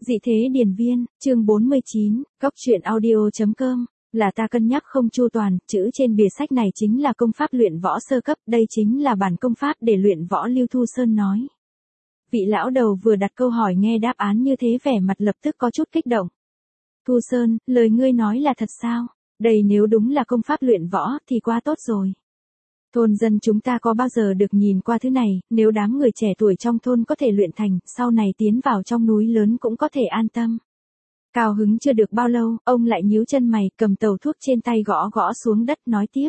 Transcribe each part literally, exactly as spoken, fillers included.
Dị thế điền viên, chương bốn mươi chín, Cóc truyện audio chấm com, là ta cân nhắc không chu toàn, chữ trên bìa sách này chính là công pháp luyện võ sơ cấp, đây chính là bản công pháp để luyện võ. Lưu Thu Sơn nói. Vị lão đầu vừa đặt câu hỏi nghe đáp án như thế vẻ mặt lập tức có chút kích động. Thu Sơn, lời ngươi nói là thật sao? Đây nếu đúng là công pháp luyện võ thì quá tốt rồi. Thôn dân chúng ta có bao giờ được nhìn qua thứ này, nếu đám người trẻ tuổi trong thôn có thể luyện thành, sau này tiến vào trong núi lớn cũng có thể an tâm. Cao hứng chưa được bao lâu, ông lại nhíu chân mày, cầm tàu thuốc trên tay gõ gõ xuống đất nói tiếp.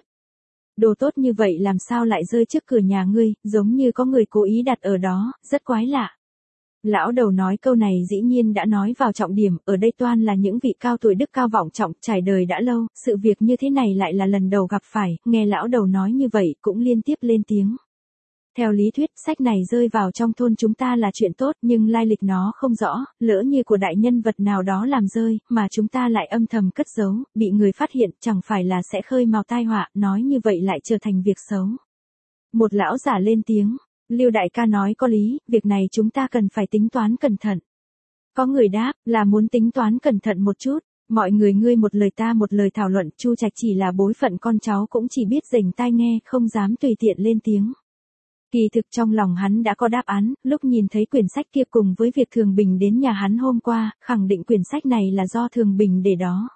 Đồ tốt như vậy làm sao lại rơi trước cửa nhà ngươi, giống như có người cố ý đặt ở đó, rất quái lạ. Lão đầu nói câu này dĩ nhiên đã nói vào trọng điểm, ở đây toan là những vị cao tuổi đức cao vọng trọng, trải đời đã lâu, sự việc như thế này lại là lần đầu gặp phải, nghe lão đầu nói như vậy cũng liên tiếp lên tiếng. Theo lý thuyết, sách này rơi vào trong thôn chúng ta là chuyện tốt, nhưng lai lịch nó không rõ, lỡ như của đại nhân vật nào đó làm rơi, mà chúng ta lại âm thầm cất giấu, bị người phát hiện, chẳng phải là sẽ khơi mào tai họa, nói như vậy lại trở thành việc xấu. Một lão giả lên tiếng. Lưu đại ca nói có lý, việc này chúng ta cần phải tính toán cẩn thận. Có người đáp, là muốn tính toán cẩn thận một chút, mọi người ngươi một lời ta một lời thảo luận, Chu Trạch chỉ là bối phận con cháu cũng chỉ biết rảnh tai nghe, không dám tùy tiện lên tiếng. Kỳ thực trong lòng hắn đã có đáp án, lúc nhìn thấy quyển sách kia cùng với việc Thường Bình đến nhà hắn hôm qua, khẳng định quyển sách này là do Thường Bình để đó.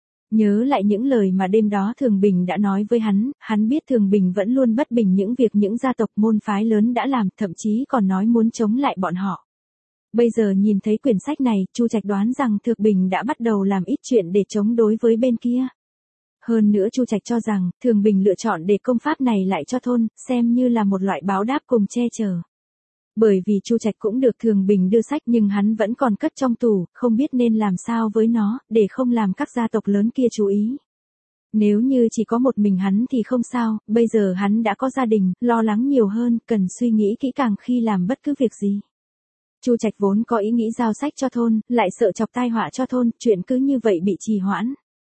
Nhớ lại những lời mà đêm đó Thường Bình đã nói với hắn, hắn biết Thường Bình vẫn luôn bất bình những việc những gia tộc môn phái lớn đã làm, thậm chí còn nói muốn chống lại bọn họ. Bây giờ nhìn thấy quyển sách này, Chu Trạch đoán rằng Thường Bình đã bắt đầu làm ít chuyện để chống đối với bên kia. Hơn nữa Chu Trạch cho rằng, Thường Bình lựa chọn để công pháp này lại cho thôn, xem như là một loại báo đáp cùng che chở. Bởi vì Chu Trạch cũng được Thường Bình đưa sách nhưng hắn vẫn còn cất trong tủ, không biết nên làm sao với nó, để không làm các gia tộc lớn kia chú ý. Nếu như chỉ có một mình hắn thì không sao, bây giờ hắn đã có gia đình, lo lắng nhiều hơn, cần suy nghĩ kỹ càng khi làm bất cứ việc gì. Chu Trạch vốn có ý nghĩ giao sách cho thôn, lại sợ chọc tai họa cho thôn, chuyện cứ như vậy bị trì hoãn.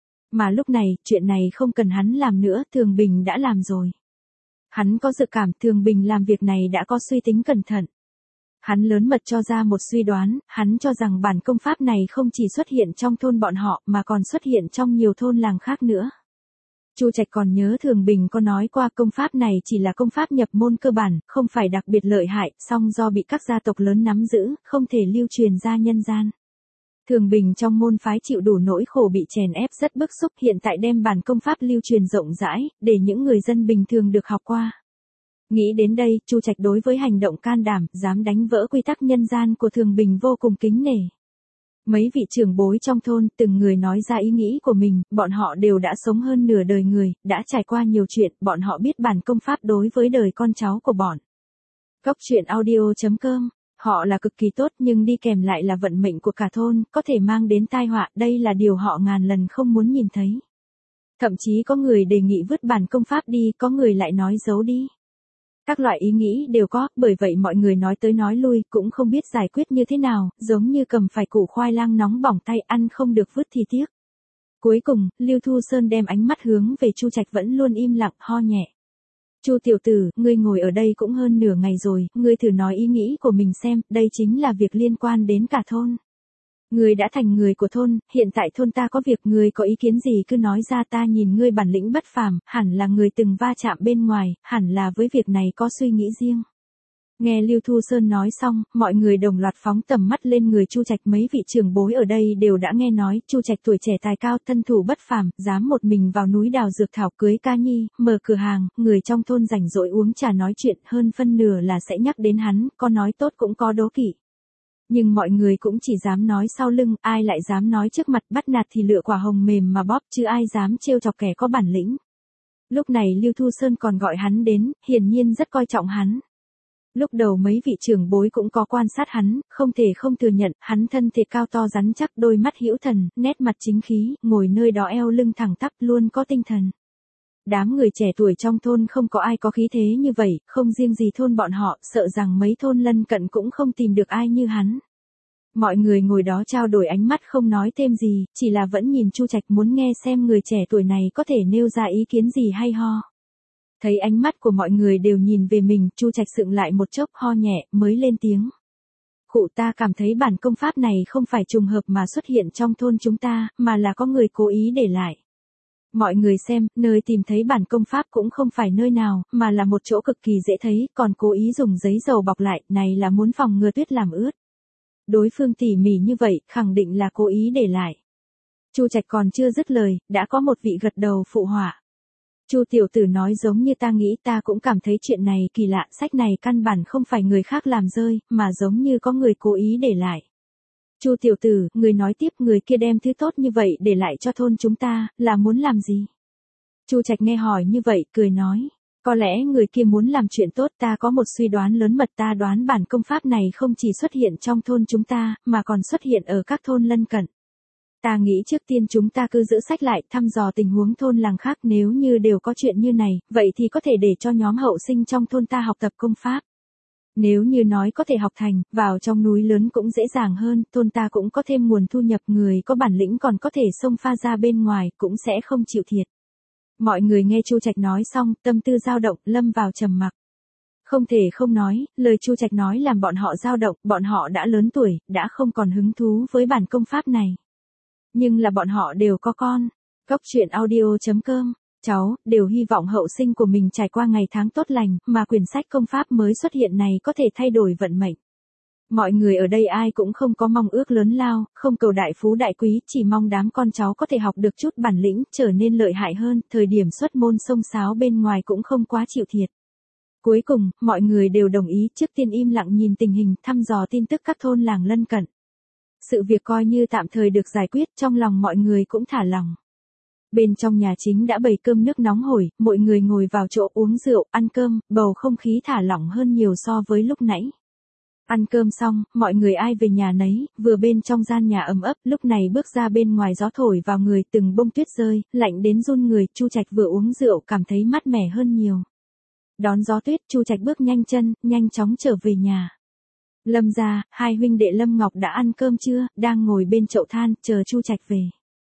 Mà lúc này, chuyện này không cần hắn làm nữa, Thường Bình đã làm rồi. Hắn có dự cảm Thường Bình làm việc này đã có suy tính cẩn thận. Hắn lớn mật cho ra một suy đoán, hắn cho rằng bản công pháp này không chỉ xuất hiện trong thôn bọn họ mà còn xuất hiện trong nhiều thôn làng khác nữa. Chu Trạch còn nhớ Thường Bình có nói qua công pháp này chỉ là công pháp nhập môn cơ bản, không phải đặc biệt lợi hại, song do bị các gia tộc lớn nắm giữ, không thể lưu truyền ra nhân gian. Thường Bình trong môn phái chịu đủ nỗi khổ bị chèn ép rất bức xúc, hiện tại đem bản công pháp lưu truyền rộng rãi, để những người dân bình thường được học qua. Nghĩ đến đây, Chu Trạch đối với hành động can đảm, dám đánh vỡ quy tắc nhân gian của Thường Bình vô cùng kính nể. Mấy vị trưởng bối trong thôn, từng người nói ra ý nghĩ của mình, bọn họ đều đã sống hơn nửa đời người, đã trải qua nhiều chuyện, bọn họ biết bản công pháp đối với đời con cháu của bọn. Cóc truyện audio chấm com. Họ là cực kỳ tốt nhưng đi kèm lại là vận mệnh của cả thôn, có thể mang đến tai họa, đây là điều họ ngàn lần không muốn nhìn thấy. Thậm chí có người đề nghị vứt bản công pháp đi, có người lại nói giấu đi. Các loại ý nghĩ đều có, bởi vậy mọi người nói tới nói lui, cũng không biết giải quyết như thế nào, giống như cầm phải củ khoai lang nóng bỏng tay, ăn không được vứt thì tiếc. Cuối cùng, Lưu Thu Sơn đem ánh mắt hướng về Chu Trạch vẫn luôn im lặng, ho nhẹ. Chu tiểu tử, ngươi ngồi ở đây cũng hơn nửa ngày rồi, ngươi thử nói ý nghĩ của mình xem, đây chính là việc liên quan đến cả thôn. Ngươi đã thành người của thôn, hiện tại thôn ta có việc, ngươi có ý kiến gì cứ nói ra, ta nhìn ngươi bản lĩnh bất phàm, hẳn là người từng va chạm bên ngoài, hẳn là với việc này có suy nghĩ riêng. Nghe Lưu Thu Sơn nói xong, mọi người đồng loạt phóng tầm mắt lên người Chu Trạch, mấy vị trưởng bối ở đây đều đã nghe nói, Chu Trạch tuổi trẻ tài cao, thân thủ bất phàm, dám một mình vào núi đào dược thảo, cưới ca nhi, mở cửa hàng, người trong thôn rảnh rỗi uống trà nói chuyện, hơn phân nửa là sẽ nhắc đến hắn, có nói tốt cũng có đố kỵ. Nhưng mọi người cũng chỉ dám nói sau lưng, ai lại dám nói trước mặt, bắt nạt thì lựa quả hồng mềm mà bóp, chứ ai dám trêu chọc kẻ có bản lĩnh. Lúc này Lưu Thu Sơn còn gọi hắn đến, hiển nhiên rất coi trọng hắn. Lúc đầu mấy vị trưởng bối cũng có quan sát hắn, không thể không thừa nhận, hắn thân thể cao to rắn chắc, đôi mắt hữu thần, nét mặt chính khí, ngồi nơi đó eo lưng thẳng tắp, luôn có tinh thần. Đám người trẻ tuổi trong thôn không có ai có khí thế như vậy, không riêng gì thôn bọn họ, sợ rằng mấy thôn lân cận cũng không tìm được ai như hắn. Mọi người ngồi đó trao đổi ánh mắt không nói thêm gì, chỉ là vẫn nhìn Chu Trạch, muốn nghe xem người trẻ tuổi này có thể nêu ra ý kiến gì hay ho. Thấy ánh mắt của mọi người đều nhìn về mình, Chu Trạch sững lại một chốc, ho nhẹ, mới lên tiếng. Cụ ta cảm thấy bản công pháp này không phải trùng hợp mà xuất hiện trong thôn chúng ta, mà là có người cố ý để lại. Mọi người xem, nơi tìm thấy bản công pháp cũng không phải nơi nào, mà là một chỗ cực kỳ dễ thấy, còn cố ý dùng giấy dầu bọc lại, này là muốn phòng ngừa tuyết làm ướt. Đối phương tỉ mỉ như vậy, khẳng định là cố ý để lại. Chu Trạch còn chưa dứt lời, đã có một vị gật đầu phụ họa. Chu tiểu tử nói giống như ta nghĩ, ta cũng cảm thấy chuyện này kỳ lạ, sách này căn bản không phải người khác làm rơi, mà giống như có người cố ý để lại. Chu tiểu tử, người nói tiếp, người kia đem thứ tốt như vậy để lại cho thôn chúng ta, là muốn làm gì? Chu Trạch nghe hỏi như vậy, cười nói, có lẽ người kia muốn làm chuyện tốt, ta có một suy đoán lớn mật, ta đoán bản công pháp này không chỉ xuất hiện trong thôn chúng ta, mà còn xuất hiện ở các thôn lân cận. Ta nghĩ trước tiên chúng ta cứ giữ sách lại, thăm dò tình huống thôn làng khác, nếu như đều có chuyện như này, vậy thì có thể để cho nhóm hậu sinh trong thôn ta học tập công pháp. Nếu như nói có thể học thành, vào trong núi lớn cũng dễ dàng hơn, thôn ta cũng có thêm nguồn thu nhập, người có bản lĩnh còn có thể xông pha ra bên ngoài, cũng sẽ không chịu thiệt. Mọi người nghe Chu Trạch nói xong, tâm tư dao động, lâm vào trầm mặc. Không thể không nói, lời Chu Trạch nói làm bọn họ dao động, bọn họ đã lớn tuổi, đã không còn hứng thú với bản công pháp này. Nhưng là bọn họ đều có con. Cốc truyện audio chấm com. Cháu, đều hy vọng hậu sinh của mình trải qua ngày tháng tốt lành, mà quyển sách công pháp mới xuất hiện này có thể thay đổi vận mệnh. Mọi người ở đây ai cũng không có mong ước lớn lao, không cầu đại phú đại quý, chỉ mong đám con cháu có thể học được chút bản lĩnh, trở nên lợi hại hơn, thời điểm xuất môn xông xáo bên ngoài cũng không quá chịu thiệt. Cuối cùng, mọi người đều đồng ý, trước tiên im lặng nhìn tình hình, thăm dò tin tức các thôn làng lân cận. Sự việc coi như tạm thời được giải quyết, trong lòng mọi người cũng thả lòng. Bên trong nhà chính đã bày cơm nước nóng hổi, mọi người ngồi vào chỗ uống rượu, ăn cơm, bầu không khí thả lỏng hơn nhiều so với lúc nãy. Ăn cơm xong, mọi người ai về nhà nấy, vừa bên trong gian nhà ấm ấp, lúc này bước ra bên ngoài gió thổi vào người, từng bông tuyết rơi, lạnh đến run người, Chu Trạch vừa uống rượu cảm thấy mát mẻ hơn nhiều. Đón gió tuyết, Chu Trạch bước nhanh chân, nhanh chóng trở về nhà. Lâm gia, hai huynh đệ Lâm Ngọc đã ăn cơm chưa, đang ngồi bên chậu than, chờ Chu Trạch về.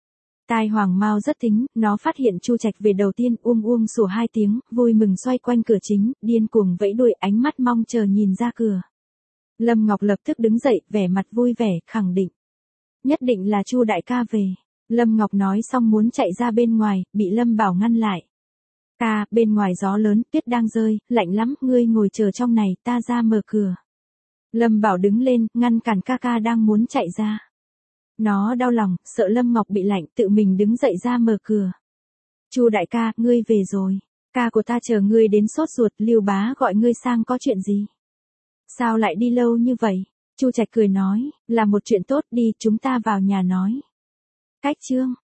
Tai Hoàng Mao rất tính, nó phát hiện Chu Trạch về đầu tiên, uông uông sủa hai tiếng, vui mừng xoay quanh cửa chính, điên cuồng vẫy đuôi, ánh mắt mong chờ nhìn ra cửa. Lâm Ngọc lập tức đứng dậy, vẻ mặt vui vẻ, khẳng định. Nhất định là Chu đại ca về. Lâm Ngọc nói xong muốn chạy ra bên ngoài, bị Lâm Bảo ngăn lại. Ca, bên ngoài gió lớn, tuyết đang rơi, lạnh lắm, ngươi ngồi chờ trong này, ta ra mở cửa. Lâm Bảo đứng lên, ngăn cản ca ca đang muốn chạy ra. Nó đau lòng, sợ Lâm Ngọc bị lạnh, tự mình đứng dậy ra mở cửa. Chu đại ca, ngươi về rồi. Ca của ta chờ ngươi đến sốt ruột, Lưu bá gọi ngươi sang có chuyện gì? Sao lại đi lâu như vậy? Chu Trạch cười nói, là một chuyện tốt, đi, chúng ta vào nhà nói. Cách chương.